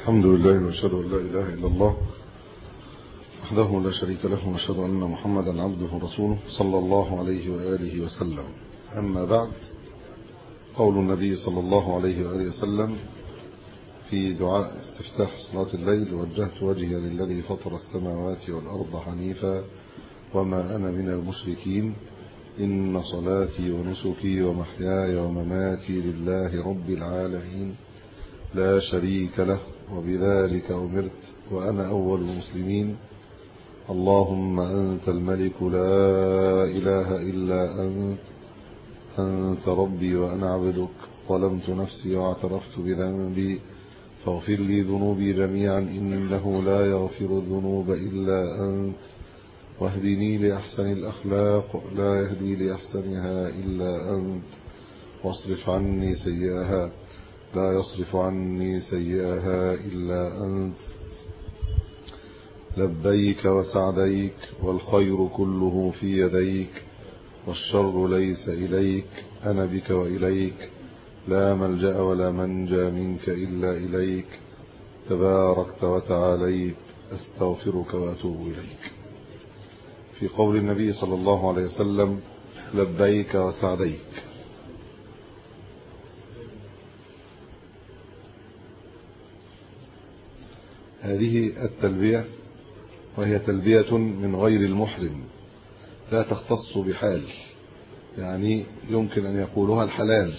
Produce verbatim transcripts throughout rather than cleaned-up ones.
الحمد لله وأشهد أن لا إله إلا الله وحده لا شريك له وأشهد أن محمدا عبده ورسوله صلى الله عليه وآله وسلم. أما بعد، قول النبي صلى الله عليه وآله وسلم في دعاء استفتاح صلاة الليل: وجهت وجهي للذي فطر السماوات والأرض حنيفا وما أنا من المشركين إن صلاتي ونسكي ومحياي ومماتي لله رب العالمين لا شريك له وبذلك أمرت وأنا أول المسلمين. اللهم أنت الملك لا إله إلا أنت أنت ربي وأنا عبدك ظلمت نفسي واعترفت بذنبي فاغفر لي ذنوبي جميعا إنه لا يغفر الذنوب إلا أنت واهدني لأحسن الأخلاق لا يهدي لأحسنها إلا أنت واصرف عني سيئها لا يصرف عني سيئها إلا أنت. لبيك وسعديك والخير كله في يديك والشر ليس إليك أنا بك وإليك لا ملجأ ولا منجى منك إلا إليك تباركت وتعاليت أستغفرك وأتوب إليك. في قول النبي صلى الله عليه وسلم: لبيك وسعديك. هذه التلبية وهي تلبية من غير المحرم لا تختص بحال، يعني يمكن أن يقولها الحلال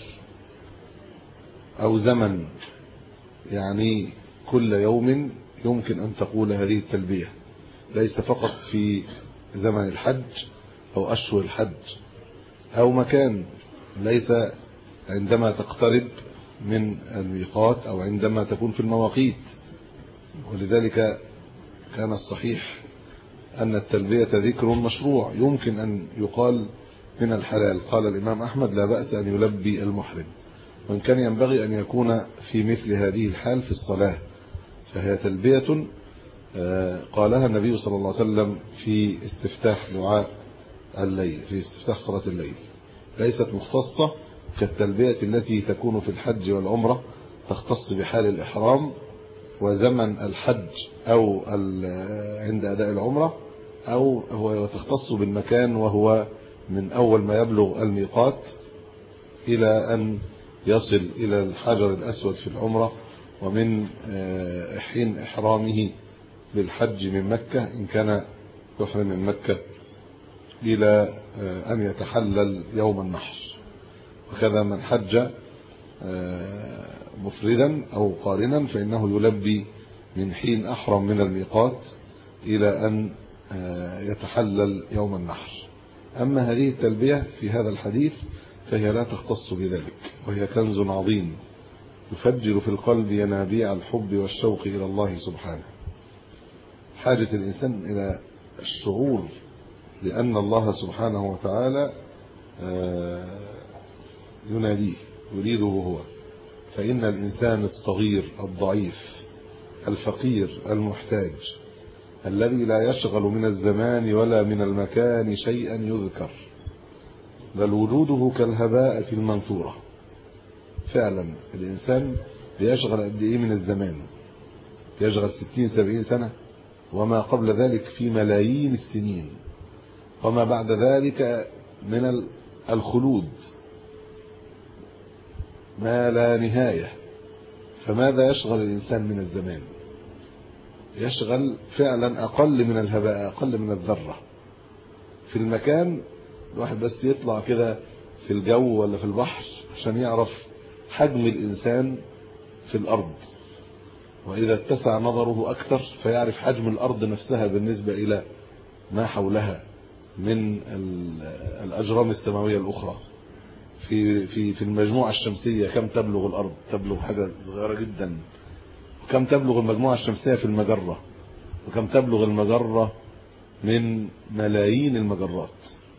أو زمن، يعني كل يوم يمكن أن تقول هذه التلبية، ليس فقط في زمن الحج أو أشهر الحج أو مكان، ليس عندما تقترب من الميقات أو عندما تكون في المواقيت. ولذلك كان الصحيح أن التلبية ذكر مشروع يمكن أن يقال من الحلال. قال الإمام أحمد: لا بأس أن يلبي المحرم، وإن كان ينبغي أن يكون في مثل هذه الحال في الصلاة، فهي تلبية قالها النبي صلى الله عليه وسلم في استفتاح دعاء الليل، في استفتاح صلاة الليل، ليست مختصة كالتلبية التي تكون في الحج والعمرة، تختص بحال الإحرام وزمن الحج أو عند أداء العمرة، أو هو تختص بالمكان وهو من أول ما يبلغ الميقات إلى أن يصل إلى الحجر الأسود في العمرة، ومن حين إحرامه بالحج من مكة إن كان يحرم من مكة إلى أن يتحلل يوم النحر. وكذا من حج مفردا أو قارنا فإنه يلبي من حين أحرم من الميقات إلى أن يتحلل يوم النحر. أما هذه التلبية في هذا الحديث فهي لا تختص بذلك، وهي كنز عظيم يفجر في القلب ينابيع الحب والشوق إلى الله سبحانه. حاجة الإنسان إلى الشعور لأن الله سبحانه وتعالى يناديه يريده هو، فإن الإنسان الصغير الضعيف الفقير المحتاج الذي لا يشغل من الزمان ولا من المكان شيئا يذكر، بل وجوده كالهباءة المنثورة. فعلا الإنسان بيشغل قد إيه من الزمان؟ يشغل ستين سبعين سنة، وما قبل ذلك في ملايين السنين، وما بعد ذلك من الخلود ما لا نهاية. فماذا يشغل الإنسان من الزمان؟ يشغل فعلا أقل من الهباء، أقل من الذرة. في المكان الواحد بس يطلع كده في الجو ولا في البحر عشان يعرف حجم الإنسان في الأرض، وإذا اتسع نظره أكثر فيعرف حجم الأرض نفسها بالنسبة إلى ما حولها من الأجرام السماوية الأخرى. في في في المجموعة الشمسية كم تبلغ الأرض؟ تبلغ حاجة صغيرة جدا. وكم تبلغ المجموعة الشمسية في المجرة؟ وكم تبلغ المجرة من ملايين المجرات؟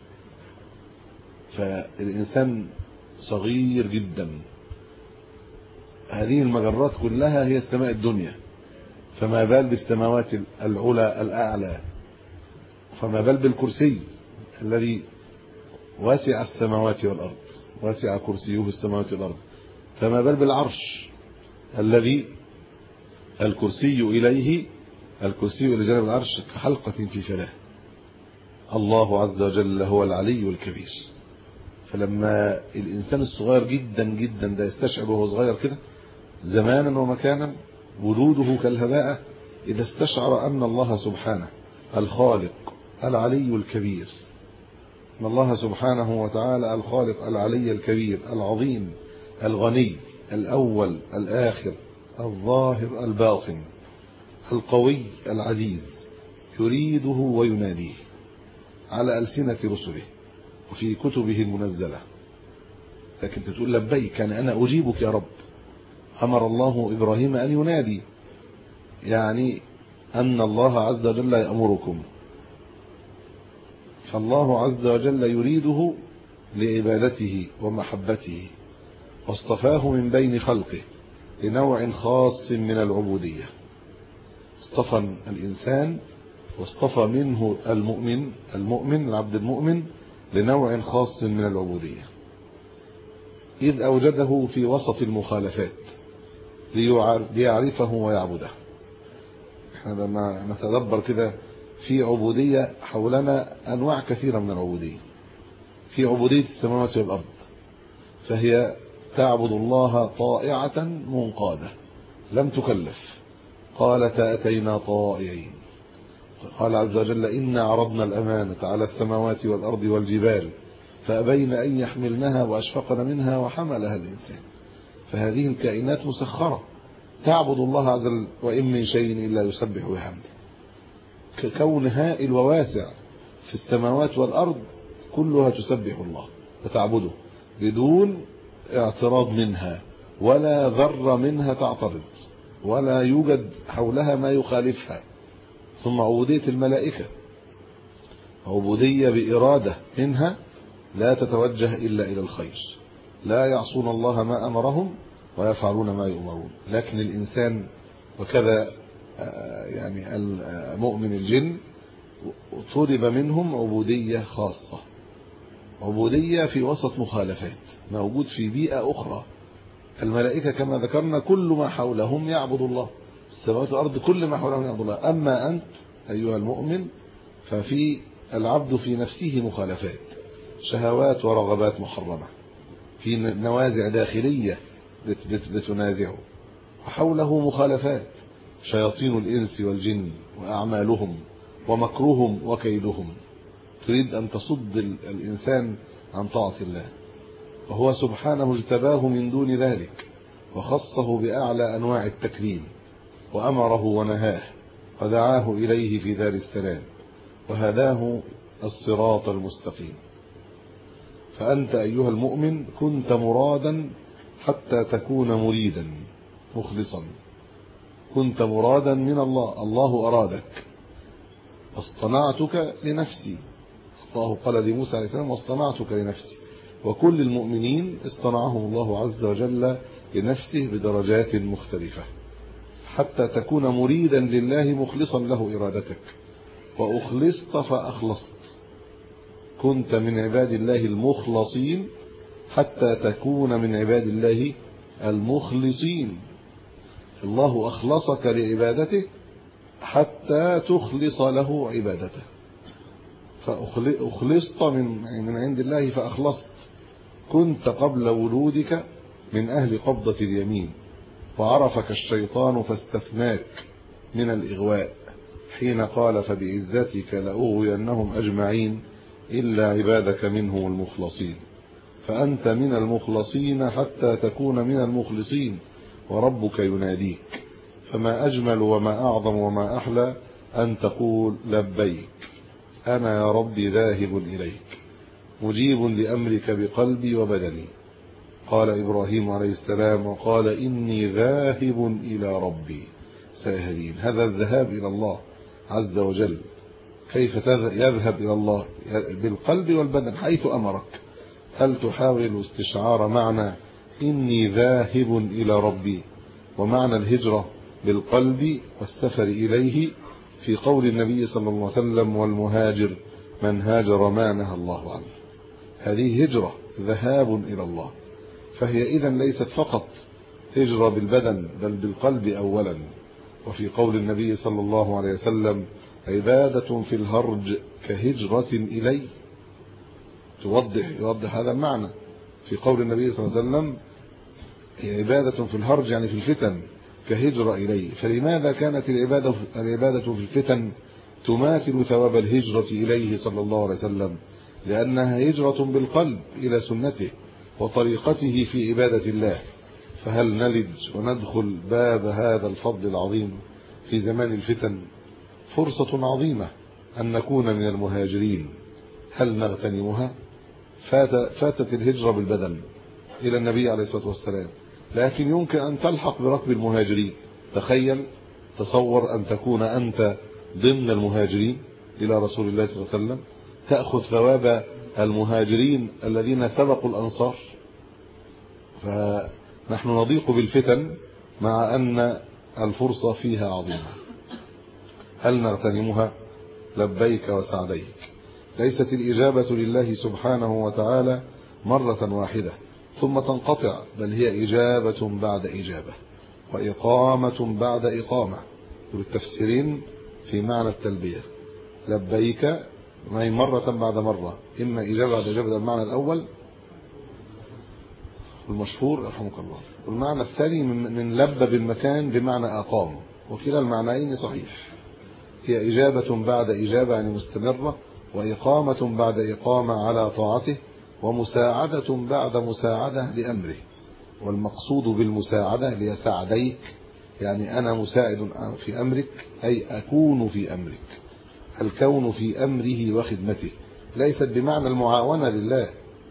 فالإنسان صغير جدا. هذه المجرات كلها هي السماء الدنيا، فما بال بالسماوات العلى الأعلى، فما بال بالكرسي الذي واسع السماوات والأرض، واسع كرسيه السماوات والأرض، فما بال بالعرش الذي الكرسي إليه الكرسي إلى جانب العرش كحلقة في فلاه. الله عز وجل هو العلي الكبير. فلما الإنسان الصغير جدا جدا ده يستشعر وهو صغير كده زمانا ومكانا وجوده كالهباء، إذا استشعر أن الله سبحانه الخالق العلي الكبير، أن الله سبحانه وتعالى الخالق العلي الكبير العظيم الغني الأول الآخر الظاهر الباطن القوي العزيز، يريده ويناديه على ألسنة رسله وفي كتبه المنزلة. لكن تقول لبيك أنا أنا أجيبك يا رب. أمر الله إبراهيم أن ينادي، يعني أن الله عز وجل يأمركم. فالله عز وجل يريده لعبادته ومحبته، واصطفاه من بين خلقه لنوع خاص من العبودية. اصطفى الإنسان واصطفى منه المؤمن المؤمن العبد المؤمن لنوع خاص من العبودية، إذ أوجده في وسط المخالفات ليعرفه ويعبده. احنا لما نتدبر كده في عبودية حولنا أنواع كثيرة من العبودية. في عبودية السماوات والأرض، فهي تعبد الله طائعة منقادة لم تكلف. قالت أتينا طائعين. قال عز وجل إنا عرضنا الأمانة على السماوات والأرض والجبال فأبين أن يحملنها وأشفقن منها وحملها الإنسان. فهذه الكائنات مسخرة تعبد الله عز وجل، وإن من شيء إلا يسبح بحمده. ككون هائل وواسع في السماوات والأرض كلها تسبح الله وتعبده بدون اعتراض منها، ولا ذرة منها تعترض، ولا يوجد حولها ما يخالفها. ثم عبودية الملائكة عبودية بإرادة منها لا تتوجه إلا إلى الخير، لا يعصون الله ما أمرهم ويفعلون ما يؤمرون. لكن الإنسان وكذا يعني المؤمن الجن طلب منهم عبودية خاصة، عبودية في وسط مخالفات، موجود في بيئة أخرى. الملائكة كما ذكرنا كل ما حولهم يعبد الله، السماوات والأرض كل ما حولهم يعبد الله. أما أنت أيها المؤمن ففي العبد في نفسه مخالفات، شهوات ورغبات محرمة، في نوازع داخلية بتنازعه، وحوله مخالفات شياطين الإنس والجن وأعمالهم ومكرهم وكيدهم تريد أن تصد الإنسان عن طاعة الله. وهو سبحانه اجتباه من دون ذلك وخصه بأعلى أنواع التكريم، وأمره ونهاه ودعاه إليه في دار السلام وهداه الصراط المستقيم. فأنت أيها المؤمن كنت مرادا حتى تكون مريدا مخلصا، كنت مرادا من الله، الله أرادك. اصطنعتك لنفسي، الله قال لموسى عليه السلام واصطنعتك لنفسي. وكل المؤمنين اصطنعهم الله عز وجل لنفسه بدرجات مختلفة حتى تكون مريدا لله مخلصا له إرادتك. وأخلصت فأخلصت، كنت من عباد الله المخلصين حتى تكون من عباد الله المخلصين. الله أخلصك لعبادته حتى تخلص له عبادته. فأخلصت من من عند الله فأخلصت. كنت قبل ولودك من أهل قبضة اليمين، وعرفك الشيطان فاستثناك من الإغواء حين قال فبعزتك لأغوينهم أجمعين إلا عبادك منهم المخلصين. فأنت من المخلصين حتى تكون من المخلصين، وربك يناديك. فما أجمل وما أعظم وما أحلى أن تقول لبيك أنا يا ربي ذاهب إليك مجيب لأمرك بقلبي وبدني. قال إبراهيم عليه السلام وقال إني ذاهب إلى ربي سيهدين. هذا الذهاب إلى الله عز وجل كيف يذهب إلى الله؟ بالقلب والبدن حيث أمرك. هل تحاول استشعار معنى إني ذاهب إلى ربي ومعنى الهجرة بالقلب والسفر إليه في قول النبي صلى الله عليه وسلم والمهاجر من هاجر ما نهى الله عنه؟ هذه هجرة ذهاب إلى الله. فهي إذن ليست فقط هجرة بالبدن بل بالقلب أولا، وفي قول النبي صلى الله عليه وسلم عبادة في الهرج كهجرة إلي، توضح يوضح هذا المعنى. في قول النبي صلى الله عليه وسلم عبادة في الهرج يعني في الفتن كهجرة إلي، فلماذا كانت العبادة العبادة في الفتن تماثل ثواب الهجرة إليه صلى الله عليه وسلم؟ لأنها هجرة بالقلب إلى سنته وطريقته في عبادة الله. فهل نلج وندخل باب هذا الفضل العظيم في زمان الفتن؟ فرصة عظيمة أن نكون من المهاجرين. هل نغتنمها؟ فات فاتت الهجرة بالبدن إلى النبي عليه الصلاة والسلام، لكن يمكن أن تلحق بركب المهاجرين. تخيل، تصور أن تكون أنت ضمن المهاجرين إلى رسول الله صلى الله عليه وسلم، تأخذ ثواب المهاجرين الذين سبقوا الأنصار. فنحن نضيق بالفتن مع أن الفرصة فيها عظيمة. هل نغتنمها؟ لبيك وسعديك. ليست الإجابة لله سبحانه وتعالى مرة واحدة ثم تنقطع، بل هي إجابة بعد إجابة وإقامة بعد إقامة. والتفسيرين في معنى التلبية لبيك ما مرة بعد مرة، إما إجابة بعد إجابة المعنى الأول المشهور رحمك الله، والمعنى الثاني من لب بالمكان بمعنى أقام، وكلا المعنيين صحيح. هي إجابة بعد إجابة يعني مستمرة، وإقامة بعد إقامة على طاعته، ومساعدة بعد مساعدة لأمره. والمقصود بالمساعدة ليساعديك يعني أنا مساعد في أمرك، أي أكون في أمرك. الكون في أمره وخدمته ليست بمعنى المعاونة لله،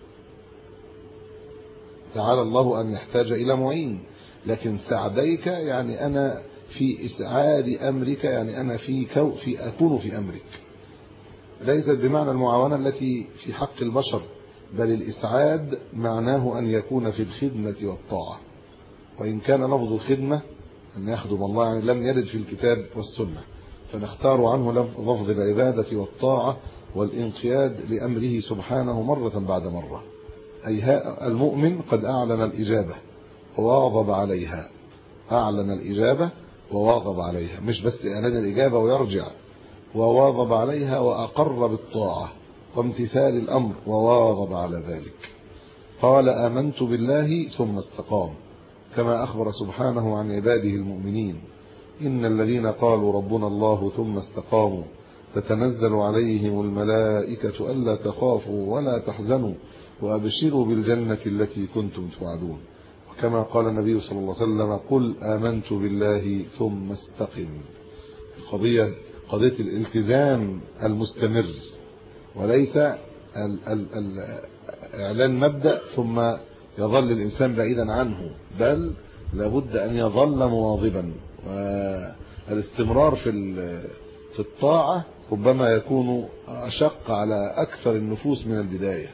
تعالى الله أن يحتاج إلى معين، لكن ساعديك يعني أنا في إسعاد أمرك، يعني أنا في, كو في أكون في أمرك. ليست بمعنى المعاونة التي في حق البشر، بل الإسعاد معناه أن يكون في الخدمة والطاعة. وإن كان لفظ الخدمة أن يخدم الله يعني لم يرد في الكتاب والسنة، فنختار عنه لفظ العبادة والطاعة والانقياد لأمره سبحانه مرة بعد مرة. أي المؤمن قد أعلن الإجابة وواظب عليها، أعلن الإجابة وواظب عليها، مش بس أعلن الإجابة ويرجع، وواظب عليها وأقر بالطاعة وامتثال الأمر وواظب على ذلك. قال آمنت بالله ثم استقام، كما أخبر سبحانه عن عباده المؤمنين إن الذين قالوا ربنا الله ثم استقاموا تتنزل عليهم الملائكة ألا تخافوا ولا تحزنوا وأبشروا بالجنة التي كنتم توعدون. وكما قال النبي صلى الله عليه وسلم قل آمنت بالله ثم استقم. القضية قضية الالتزام المستمر، وليس ال ال ال إعلان مبدأ ثم يظل الإنسان بعيدا عنه، بل لابد أن يظل مواظبا. والاستمرار في في الطاعة ربما يكون أشق على أكثر النفوس من البداية.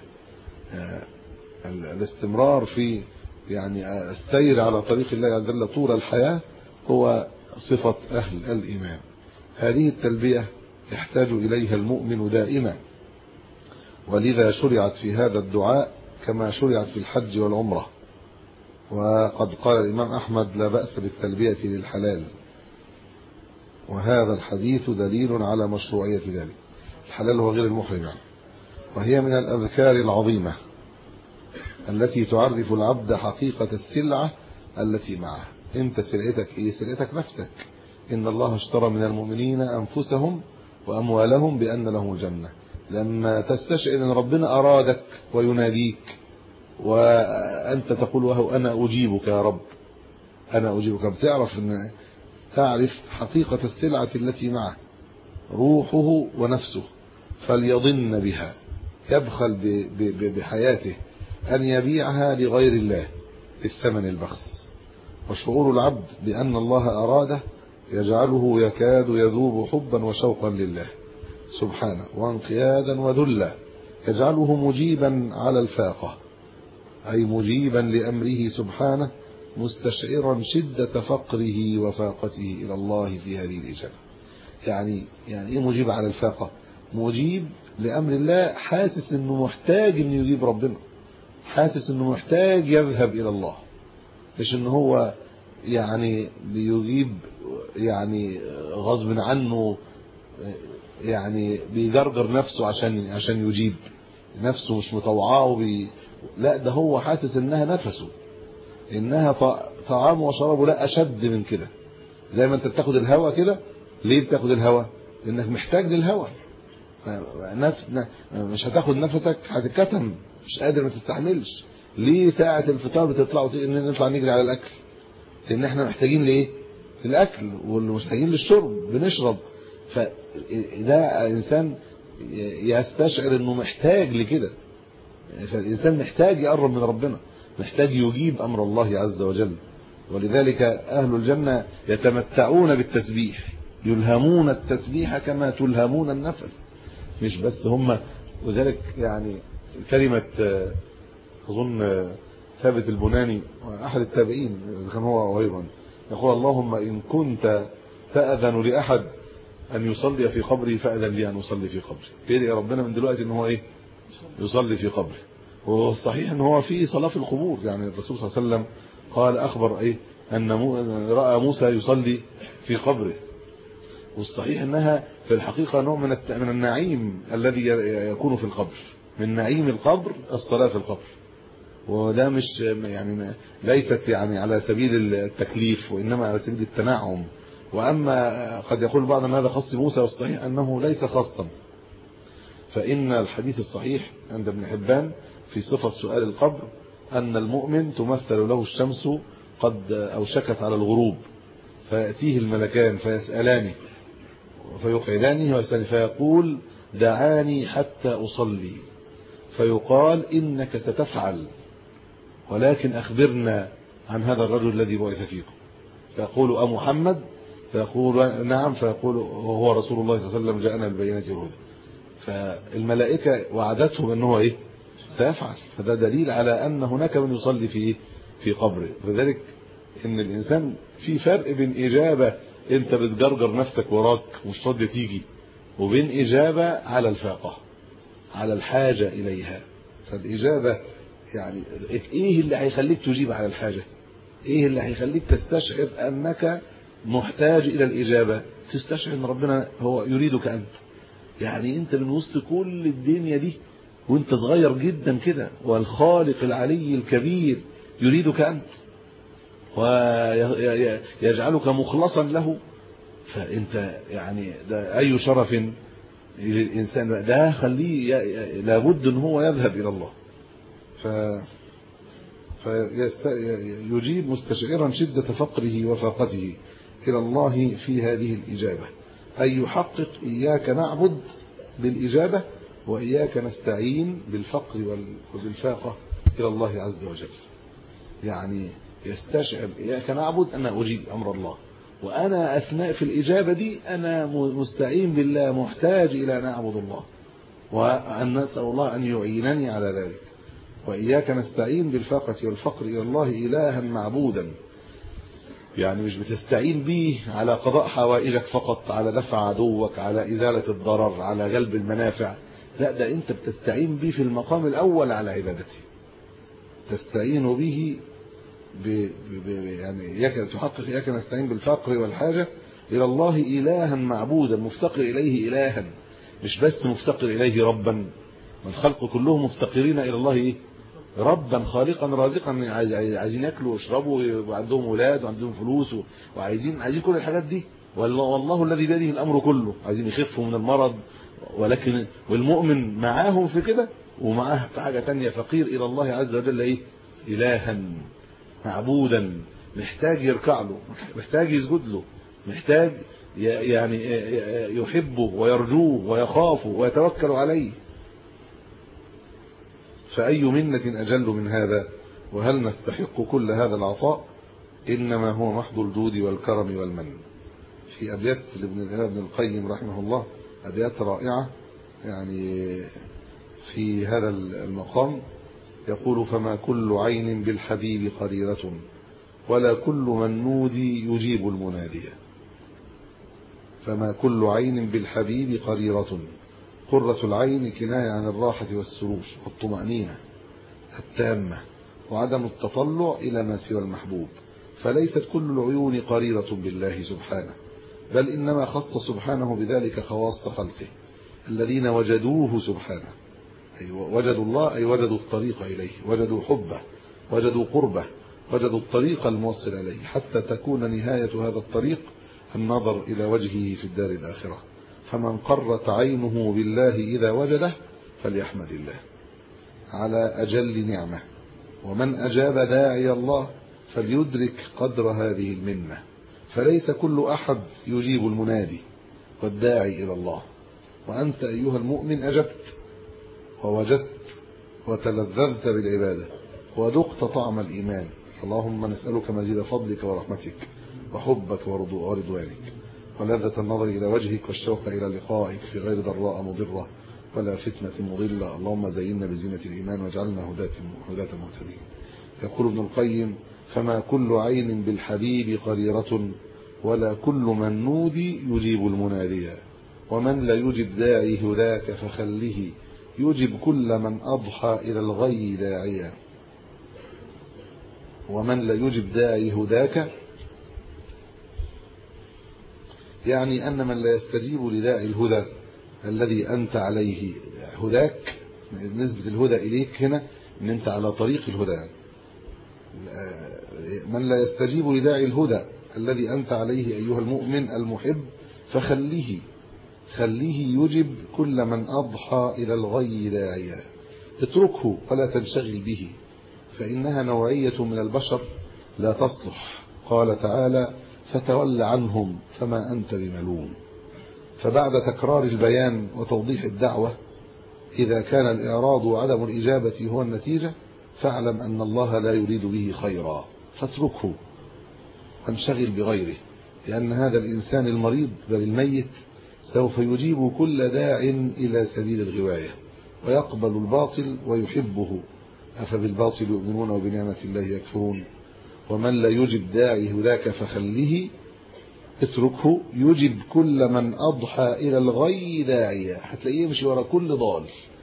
الاستمرار في يعني السير على طريق الله عز وجل طول الحياة هو صفة أهل الإيمان. هذه التلبية يحتاج إليها المؤمن دائما، ولذا شرعت في هذا الدعاء كما شرعت في الحج والعمرة. وقد قال الإمام أحمد لا بأس بالتلبية للحلال، وهذا الحديث دليل على مشروعية ذلك. الحلال هو غير المحرم يعني. وهي من الأذكار العظيمة التي تعرف العبد حقيقة السلعة التي معه. انت سلعتك ايه؟ سلعتك نفسك. إن الله اشترى من المؤمنين أنفسهم وأموالهم بأن لهم الجنة. لما تستشعر أن ربنا أرادك ويناديك وأنت تقول وهو أنا أجيبك يا رب، أنا أجيبك، بتعرف أن تعرف حقيقة السلعة التي معه روحه ونفسه، فليضن بها، يبخل بحياته أن يبيعها لغير الله بالثمن البخس. وشعور العبد بأن الله أراده يجعله يكاد يذوب حبا وشوقا لله سبحانه، وانقيادا وذلا، يجعله مجيبا على الفاقة، أي مجيبا لأمره سبحانه، مستشعرا شدة فقره وفاقته إلى الله في هذه الإجابة. يعني يعني إيه مجيب على الفاقة؟ مجيب لأمر الله، حاسس إنه محتاج إنه يجيب ربنا، حاسس إنه محتاج يذهب إلى الله، مش إنه هو يعني بيجيب يعني غصب عنه، يعني بيجرجر نفسه عشان عشان يجيب، نفسه مش مطوعاه وبي... لا ده هو حاسس انها نفسه، انها طعام وشرابه، لا اشد من كده. زي ما انت بتاخد الهواء كده، ليه بتاخد الهواء؟ لانك محتاج للهواء، نفس مش هتاخد نفسك هتتكتم، مش قادر ما تستحملش. ليه ساعة الفطار بتطلعوا نطلع نجري على الاكل؟ لان احنا محتاجين لايه؟ للاكل، ومحتاجين للشرب، بنشرب. فده انسان يستشعر انه محتاج لكده. فالانسان محتاج يقرب من ربنا، محتاج يجيب امر الله عز وجل. ولذلك اهل الجنة يتمتعون بالتسبيح، يلهمون التسبيح كما تلهمون النفس. مش بس هم. وذلك يعني كلمة اظن ثابت البناني احد التابعين كان هو ايضا يقول: اللهم ان كنت تأذن لاحد ان يصلي في قبري فأذن لي ان اصلي في قبري. بيدعي ربنا من دلوقتي ان هو ايه؟ يصلي في قبري. والصحيح ان هو في صلاة في القبور، يعني الرسول صلى الله عليه وسلم قال اخبر ايه ان رأى موسى يصلي في قبره. والصحيح انها في الحقيقة نوع من من النعيم الذي يكون في القبر، من نعيم القبر الصلاة في القبر. وده مش يعني ليست يعني على سبيل التكليف، وانما على سبيل التنعم. واما قد يقول بعض ان هذا خاص موسى، والصحيح انه ليس خاصا. فان الحديث الصحيح عند ابن حبان في صفة سؤال القبر ان المؤمن تمثل له الشمس قد اوشكت على الغروب، فيأتيه الملكان فيسألانه فيقعدانه ويسألني، فيقول: دعاني حتى أصلي. فيقال: إنك ستفعل، ولكن أخبرنا عن هذا الرجل الذي بعث فيكم. فيقول: أمحمد؟ فيقول: نعم. فيقول: هو رسول الله صلى الله عليه وسلم جاءنا بالبينات والهدى. فالملائكة وعدتهم أنه إيه؟ سيفعل. فده دليل على أن هناك من يصلي في في قبره. لذلك إن الإنسان في فرق بين إجابة أنت بتجرجر نفسك وراك مش راضي تيجي، وبين إجابة على الفاقة، على الحاجة إليها. فالإجابة يعني إيه اللي هيخليك تجيب على الحاجة؟ إيه اللي هيخليك تستشعر أنك محتاج إلى الإجابة؟ تستشعر أن ربنا هو يريدك أنت. يعني أنت من وسط كل الدنيا دي وأنت صغير جدا كده، والخالق العلي الكبير يريدك أنت ويجعلك مخلصا له. فأنت يعني ده أي شرف للإنسان، ده خليه لابد أن هو يذهب إلى الله. ف فيجيب مستشعرا شدة فقره وفاقته إلى الله في هذه الإجابة، أي يحقق إياك نعبد بالإجابة، وإياك نستعين بالفقر والفاقة إلى الله عز وجل. يعني يستشعر إياك نعبد أنا أجيب أمر الله، وأنا أثناء في الإجابة دي أنا مستعين بالله، محتاج إلى أن أعبد الله، وأن نسأل الله أن يعينني على ذلك. وإياك نستعين بالفاقة والفقر إلى الله إلها معبودا. يعني مش بتستعين به على قضاء حوائجك فقط، على دفع عدوك، على إزالة الضرر، على جلب المنافع. لا، ده أنت بتستعين به في المقام الأول على عبادته. تستعين به ب... ب... يعني إياك تحقق إياك نستعين بالفقر والحاجة إلى الله إلها معبودا، مفتقر إليه إلها، مش بس مفتقر إليه ربا. الخلق كلهم مفتقرين إلى الله إيه؟ ربا خالقا رازقا، عايزين ياكلوا ويشربوا وعندهم اولاد وعندهم فلوس وعايزين عايزين كل الحاجات دي. والله, والله الذي بيده الامر كله، عايزين يخفوا من المرض. ولكن والمؤمن معاهم في كده، ومعاه في حاجه ثانيه، فقير الى الله عز وجل ايه؟ الها معبودا، محتاج يركع له، محتاج يسجد له، محتاج يعني يحبه ويرجوه ويخافه ويتوكل عليه. فأي منة أجل من هذا؟ وهل نستحق كل هذا العطاء؟ إنما هو محض الجود والكرم والمن. في أبيات لابن القيم رحمه الله، أبيات رائعة يعني في هذا المقام، يقول: فما كل عين بالحبيب قريرة، ولا كل من نودي يجيب المنادية. فما كل عين بالحبيب قريرة، قرة العين كناية عن الراحة والسرور والطمأنينة التامة، وعدم التطلع إلى ما سوى المحبوب. فليست كل العيون قريرة بالله سبحانه، بل إنما خص سبحانه بذلك خواص خلقه الذين وجدوه سبحانه، أي وجدوا الله، أي وجدوا الطريق إليه، وجدوا حبه، وجدوا قربه، وجدوا الطريق الموصل إليه، حتى تكون نهاية هذا الطريق النظر إلى وجهه في الدار الآخرة. فمن قرت عينه بالله إذا وجده فليحمد الله على أجل نعمة، ومن أجاب داعي الله فليدرك قدر هذه المنة. فليس كل أحد يجيب المنادي والداعي إلى الله، وأنت أيها المؤمن أجبت ووجدت وتلذذت بالعبادة وذقت طعم الإيمان. اللهم نسألك مزيد فضلك ورحمتك وحبك ورضوانك ولذة النظر إلى وجهك والشوق إلى لقائك في غير ضراء مضرة ولا فتنة مضلة. اللهم زينا بزينة الإيمان واجعلنا هداة مهتدين. يقول ابن القيم: فما كل عين بالحبيب قريرة ولا كل من نودي يجيب المناديا، ومن لا يجب داعي هداك فخله يجب كل من أضحى إلى الغي داعيا. ومن لا يجب داعي هداك يعني أن من لا يستجيب لداعي الهدى الذي أنت عليه، هداك نسبة الهدى إليك هنا أن أنت على طريق الهدى. من لا يستجيب لداعي الهدى الذي أنت عليه أيها المؤمن المحب فخليه خليه يجب كل من أضحى إلى الغي داعيا. اتركه ولا تنشغل به، فإنها نوعية من البشر لا تصلح. قال تعالى: فتول عنهم فما أنت بملوم. فبعد تكرار البيان وتوضيح الدعوة، إذا كان الإعراض وعدم الإجابة هو النتيجة فاعلم أن الله لا يريد به خيرا، فاتركه وانشغل بغيره، لأن هذا الإنسان المريض بل الميت سوف يجيب كل داع إلى سبيل الغواية ويقبل الباطل ويحبه. أفبالباطل يؤمنون وبنعمة الله يكفرون. ومن لا يجب داعي هداك فخليه اتركه يجب كل من أضحى إلى الغي داعيا. هتلاقيه يمشي ورا كل ضال،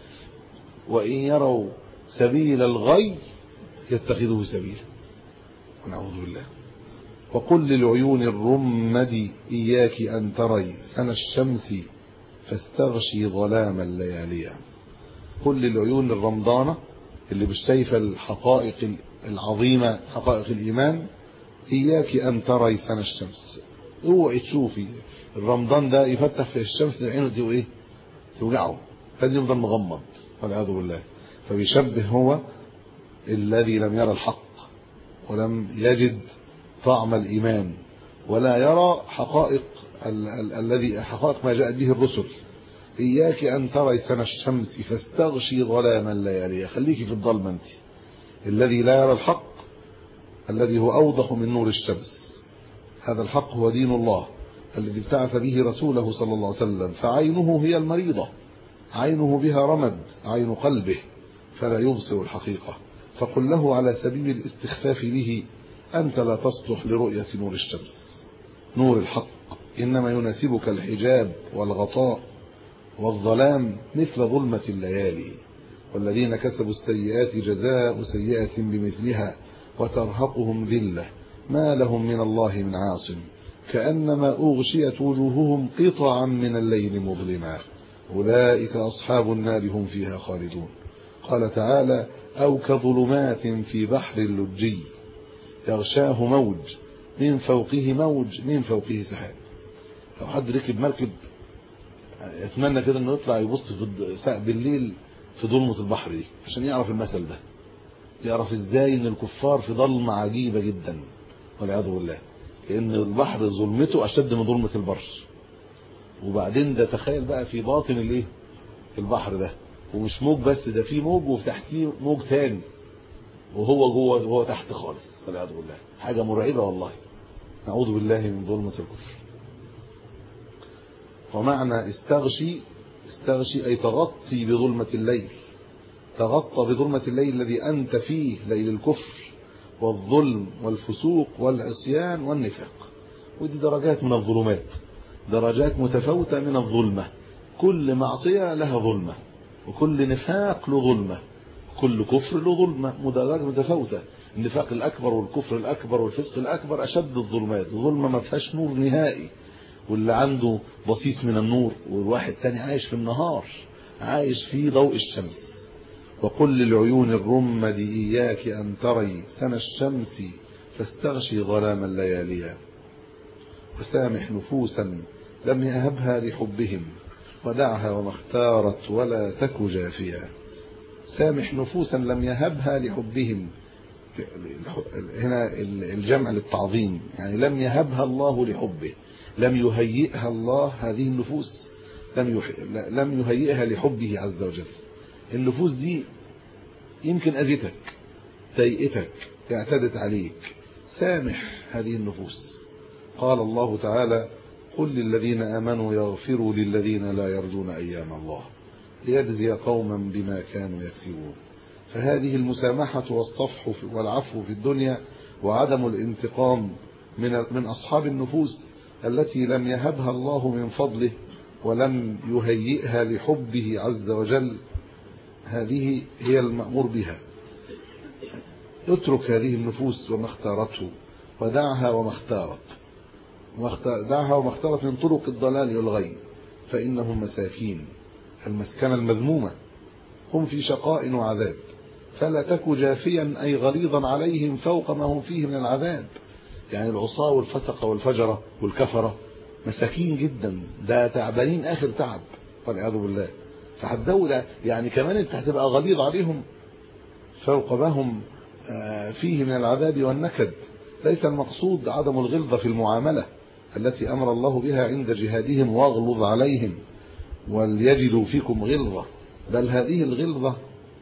وإن يروا سبيل الغي يتخذوه سبيلا، ونعوذ بالله. وقل للعيون الرمد إياك أن تري سنى الشمس فاستغشي ظلام الليالي. قل للعيون الرمضانة اللي مش شايفه الحقائق العظيمة، حقائق الإيمان: إياك أن تري سنى الشمس. اوعي تشوفي الرمضان ده يفتح في الشمس عينه دي وايه توجعه، لازم يفضل مغمض والعياذ بالله. فبيشبه هو الذي لم يرى الحق ولم يجد طعم الإيمان ولا يرى حقائق الذي حقائق ما جاءت به الرسل. إياك أن تري سنى الشمس فاستغشي ظلام الليالي. خليكي في الظلمة انت. الذي لا يرى الحق الذي هو أوضح من نور الشمس، هذا الحق هو دين الله الذي ابتعث به رسوله صلى الله عليه وسلم. فعينه هي المريضة، عينه بها رمد، عين قلبه، فلا يبصر الحقيقة. فقل له على سبيل الاستخفاف به: أنت لا تصلح لرؤية نور الشمس، نور الحق إنما يناسبك الحجاب والغطاء والظلام مثل ظلمة الليالي. والذين كسبوا السيئات جزاء سيئة بمثلها وترهقهم ذلة ما لهم من الله من عاصم كأنما أغشيت وجوههم قطعا من الليل مظلما أولئك أصحاب النار هم فيها خالدون. قال تعالى: أو كظلمات في بحر اللجي يغشاه موج من فوقه موج من فوقه سحاب. لو حد ركب مركب يتمنى كده انه يطلع يبص في بالليل في ظلمة البحر دي عشان يعرف المثل ده، يعرف ازاي ان الكفار في ظلمة عجيبة جدا والعياذ بالله، لان البحر ظلمته اشد من ظلمة البر. وبعدين ده تخيل بقى في باطن الايه البحر ده، ومش موج بس، ده في موج وتحتيه موج ثاني وهو جوه وهو تحت خالص والعياذ بالله. حاجة مرعبة والله، نعوذ بالله من ظلمة الكفر. ومعنى استغشي، استغشي أي تغطي بظلمة الليل، تغطى بظلمة الليل الذي أنت فيه، ليل الكفر والظلم والفسوق والعصيان والنفاق. ودي درجات من الظلمات، درجات متفاوتة من الظلمة. كل معصية لها ظلمة، وكل نفاق له ظلمة، كل كفر له ظلمة، درجات متفاوتة. النفاق الأكبر والكفر الأكبر والفسق الأكبر أشد الظلمات، ظلمة ما فيهاش نور نهائي، واللي عنده بصيص من النور، والواحد تاني عايش في النهار عايش في ضوء الشمس. وقل للعيون الرمد إياك أن تري سنى الشمس فاستغشي ظلام الليالي، وسامح نفوسا لم يهبها لحبهم ودعها وما اختارت ولا تك جافيا. سامح نفوسا لم يهبها لحبهم، هنا الجمع للتعظيم، يعني لم يهبها الله لحبه، لم يهيئها الله هذه النفوس، لم لم يهيئها لحبه عز وجل. النفوس دي يمكن أذتك، ضايقتك، اعتدت عليك، سامح هذه النفوس. قال الله تعالى: قل للذين آمنوا يغفروا للذين لا يرجون أيام الله ليجزي قوما بما كانوا يكسبون. فهذه المسامحة والصفح والعفو في الدنيا وعدم الانتقام من من أصحاب النفوس التي لم يهبها الله من فضله ولم يهيئها لحبه عز وجل، هذه هي المأمور بها. اترك هذه النفوس وما اختارته، ودعها وما اختارت دعها وما اختارت من طرق الضلال والغي، فإنهم مساكين المسكنة المذمومة، هم في شقاء وعذاب، فلا تك جافيا أي غليظا عليهم فوق ما هم فيه من العذاب. يعني العصاة والفسقة والفجرة والكفرة مساكين جدا، ده تعبانين آخر تعب والعياذ بالله، فهتزود يعني كمان انت هتبقى غليظ عليهم فوق ما هم فيه من العذاب والنكد. ليس المقصود عدم الغلظة في المعاملة التي أمر الله بها عند جهادهم واغلظ عليهم وليجدوا فيكم غلظة، بل هذه الغلظة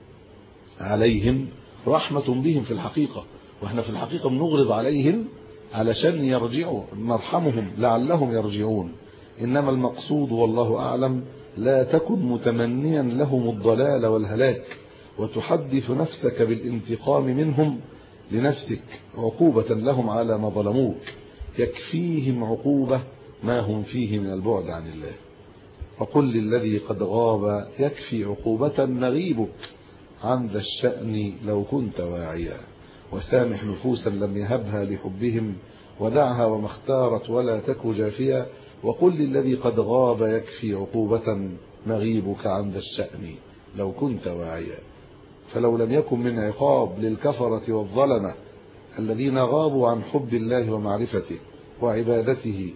عليهم رحمة بهم في الحقيقة، واحنا في الحقيقة بنغلظ عليهم علشان يرجعوا، نرحمهم لعلهم يرجعون. إنما المقصود والله أعلم لا تكن متمنيا لهم الضلال والهلاك وتحدث نفسك بالانتقام منهم لنفسك عقوبة لهم على ما ظلموك، يكفيهم عقوبة ما هم فيه من البعد عن الله. وقل للذي قد غاب يكفي عقوبة نغيبك عن ذا الشأن لو كنت واعيا، وسامح نفوسا لم يهبها لحبهم ودعها وما اختارت ولا تك جافيا. وقل للذي قد غاب يكفي عقوبة نغيبك عن ذا الشأن لو كنت واعيا. فلو لم يكن من عقاب للكفرة والظلمة الذين غابوا عن حب الله ومعرفته وعبادته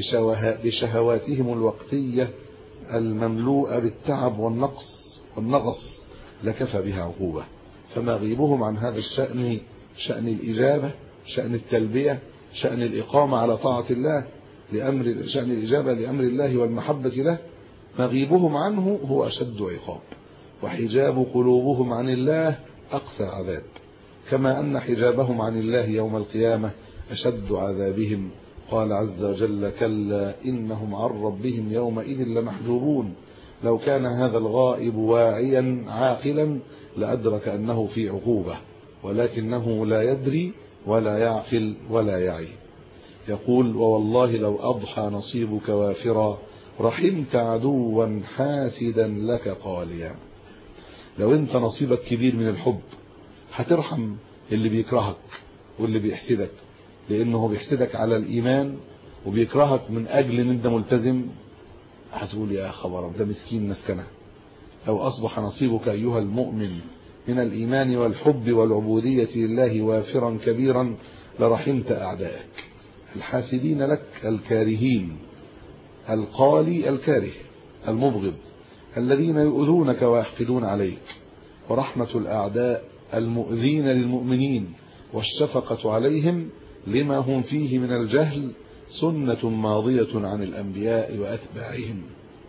بشهواتهم الوقتية المملوءة بالتعب والنقص والنغص لكفى بها عقوبة. فمغيبهم عن هذا الشأن، شأن الإجابة، شأن التلبية، شأن الإقامة على طاعة الله، لأمر شأن الإجابة لأمر الله والمحبة له، مغيبهم عنه هو أشد عقاب، وحجاب قلوبهم عن الله أقسى عذاب، كما أن حجابهم عن الله يوم القيامة أشد عذابهم. قال عز وجل: كلا إنهم عن ربهم يومئذ لمحجوبون. لو كان هذا الغائب واعيا عاقلا لأدرك أنه في عقوبة، ولكنه لا يدري ولا يعقل ولا يعي. يقول: ووالله لو أضحى نصيبك وافرا رحمت عدوا حاسدا لك قاليا. لو انت نصيبك كبير من الحب هترحم اللي بيكرهك واللي بيحسدك، لانه بيحسدك على الايمان وبيكرهك من اجل ان انت ملتزم. هتقول: يا خبر ده مسكين مسكنه. لو اصبح نصيبك ايها المؤمن من الايمان والحب والعبودية لله وافرا كبيرا لرحمت اعدائك الحاسدين لك الكارهين، القالي الكاره المبغض الذين يؤذونك ويحقدون عليك. ورحمة الأعداء المؤذين للمؤمنين والشفقة عليهم لما هم فيه من الجهل سنة ماضية عن الأنبياء وأتباعهم.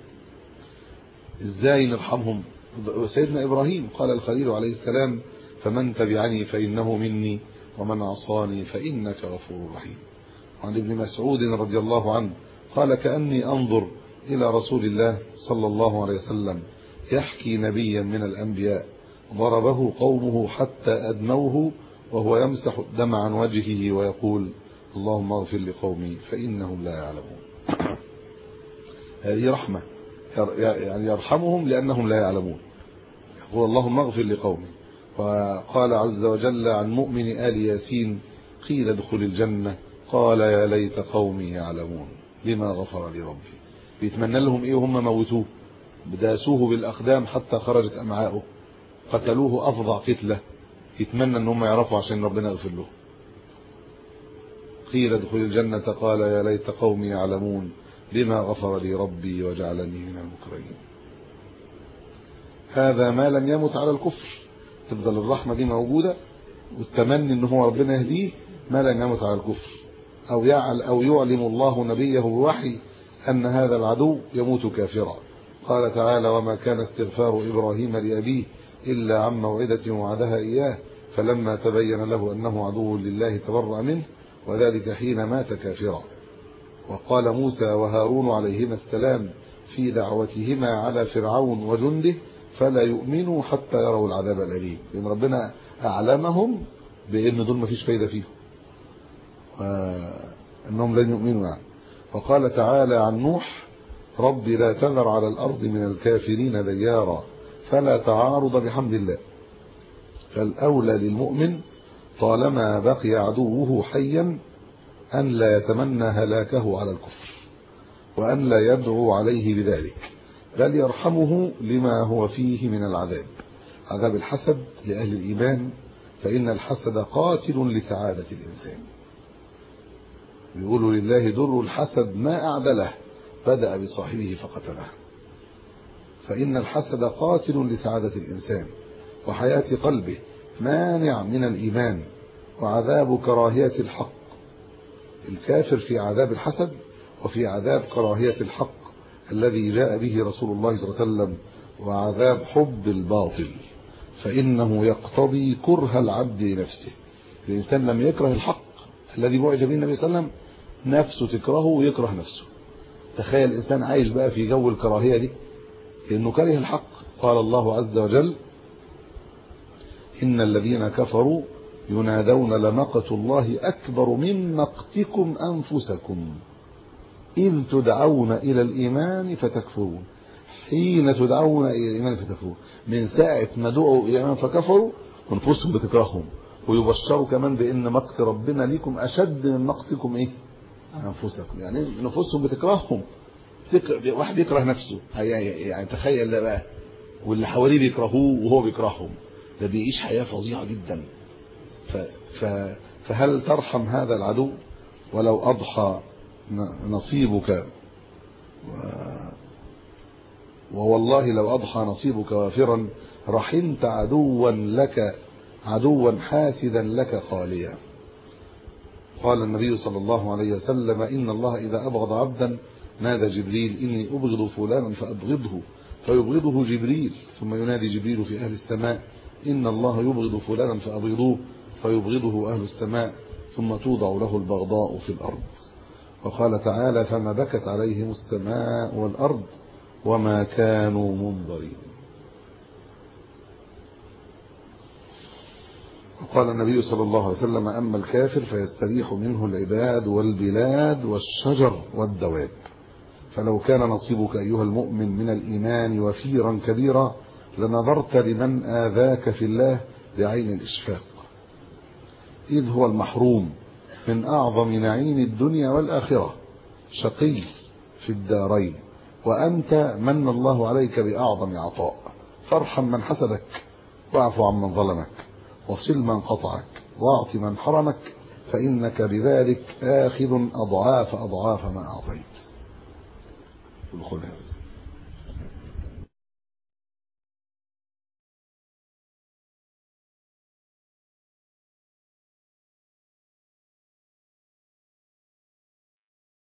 إزاي نرحمهم؟ سيدنا إبراهيم قال الخليل عليه السلام: فمن تبعني فإنه مني ومن عصاني فإنك غفور رحيم. وعن ابن مسعود رضي الله عنه قال: كأني أنظر إلى رسول الله صلى الله عليه وسلم يحكي نبيا من الأنبياء ضربه قومه حتى أدنوه وهو يمسح الدم عن وجهه ويقول: اللهم اغفر لقومي فإنهم لا يعلمون. هذه رحمة، يعني يرحمهم لأنهم لا يعلمون. يقول: اللهم اغفر لقومي وقال عز وجل عن مؤمن آل ياسين قيل ادخل الجنة قال يا ليت قومي يعلمون بما غفر لي ربي. بيتمنى لهم ايه وهم موتوه؟ بداسوه بالاقدام حتى خرجت امعاؤه، قتلوه افظع قتله، يتمنى ان هم يعرفوا عشان ربنا يغفر له. قيل ادخل الجنة قال يا ليت قومي يعلمون بما غفر لي ربي وجعلني من المكرمين. هذا ما لم يمت على الكفر، تفضل الرحمة دي موجودة والتمني ان هو ربنا يهديه ما لم يمت على الكفر، او يعل او يعلم الله نبيه بوحي ان هذا العدو يموت كافرا. قال تعالى وما كان استغفار ابراهيم لابيه الا عن موعدة وعدها اياه فلما تبين له انه عدو لله تبرأ منه وذلك حين مات كافرا. وقال موسى وهارون عليهما السلام في دعوتهما على فرعون وجنده فلا يؤمنوا حتى يروا العذاب الأليم، لأن ربنا أعلمهم بأن دول ما فيش فايدة فيهم أنهم لن يؤمنوا يعني. وقال تعالى عن نوح رب لا تذر على الأرض من الكافرين ديارا فلا تعارض بحمد الله. فالأولى للمؤمن طالما بقي عدوه حيا أن لا يتمنى هلاكه على الكفر وأن لا يدعو عليه بذلك، بل يرحمه لما هو فيه من العذاب، عذاب الحسد لأهل الإيمان، فإن الحسد قاتل لسعادة الإنسان. بيقولوا لله در الحسد ما أعدله بدأ بصاحبه فقتله. فإن الحسد قاتل لسعادة الإنسان وحياة قلبه، مانع من الإيمان، وعذاب كراهية الحق. الكافر في عذاب الحسد وفي عذاب كراهية الحق الذي جاء به رسول الله صلى الله عليه وسلم، وعذاب حب الباطل، فإنه يقتضي كره العبد لنفسه. الإنسان لم يكره الحق الذي بعث به النبي صلى الله عليه وسلم نفسه تكرهه ويكره نفسه. تخيل الإنسان عايش بقى في جو الكراهية دي لأنه كره الحق. قال الله عز وجل إن الذين كفروا ينادون لمقت الله أكبر من مقتكم أنفسكم إذ تدعون إلى الإيمان فتكفرون. حين تدعون إلى الإيمان فتكفرون، من ساعة ما دعوا إلى الإيمان فكفروا ونفوسهم بتكرههم، ويبشروا كمان بأن مقت ربنا ليكم أشد من مقتكم إيه؟ أنفسكم. يعني نفوسهم بتكرههم. واحد يكره نفسه يعني تخيل ده بقى، واللي حواليه بيكرهوه وهو بيكرههم، ده بيعيش حياة فظيعة جدا. ف... ف... فهل ترحم هذا العدو؟ ولو أضحى نصيبك و... ووالله لو أضحى نصيبك وافرا رحمت عدوا لك عدوا حاسدا لك خاليا. قال النبي صلى الله عليه وسلم إن الله إذا أبغض عبدا نادى جبريل إني أبغض فلانا فأبغضه فيبغضه جبريل، ثم ينادي جبريل في أهل السماء إن الله يبغض فلانا فأبغضوه فيبغضه أهل السماء، ثم توضع له البغضاء في الأرض. وقال تعالى فما بكت عليهم السماء والأرض وما كانوا منظرين. وقال النبي صلى الله عليه وسلم أما الكافر فيستريح منه العباد والبلاد والشجر والدواب. فلو كان نصيبك أيها المؤمن من الإيمان وفيرا كبيرا لنظرت لمن آذاك في الله بعين الإشفاق، إذ هو المحروم من أعظم نعيم الدنيا والآخرة، شقي في الدارين، وأنت من الله عليك بأعظم عطاء. فارحم من حسدك واعف عن من ظلمك وصل من قطعك واعط من حرمك، فإنك بذلك آخذ أضعاف أضعاف ما أعطيت.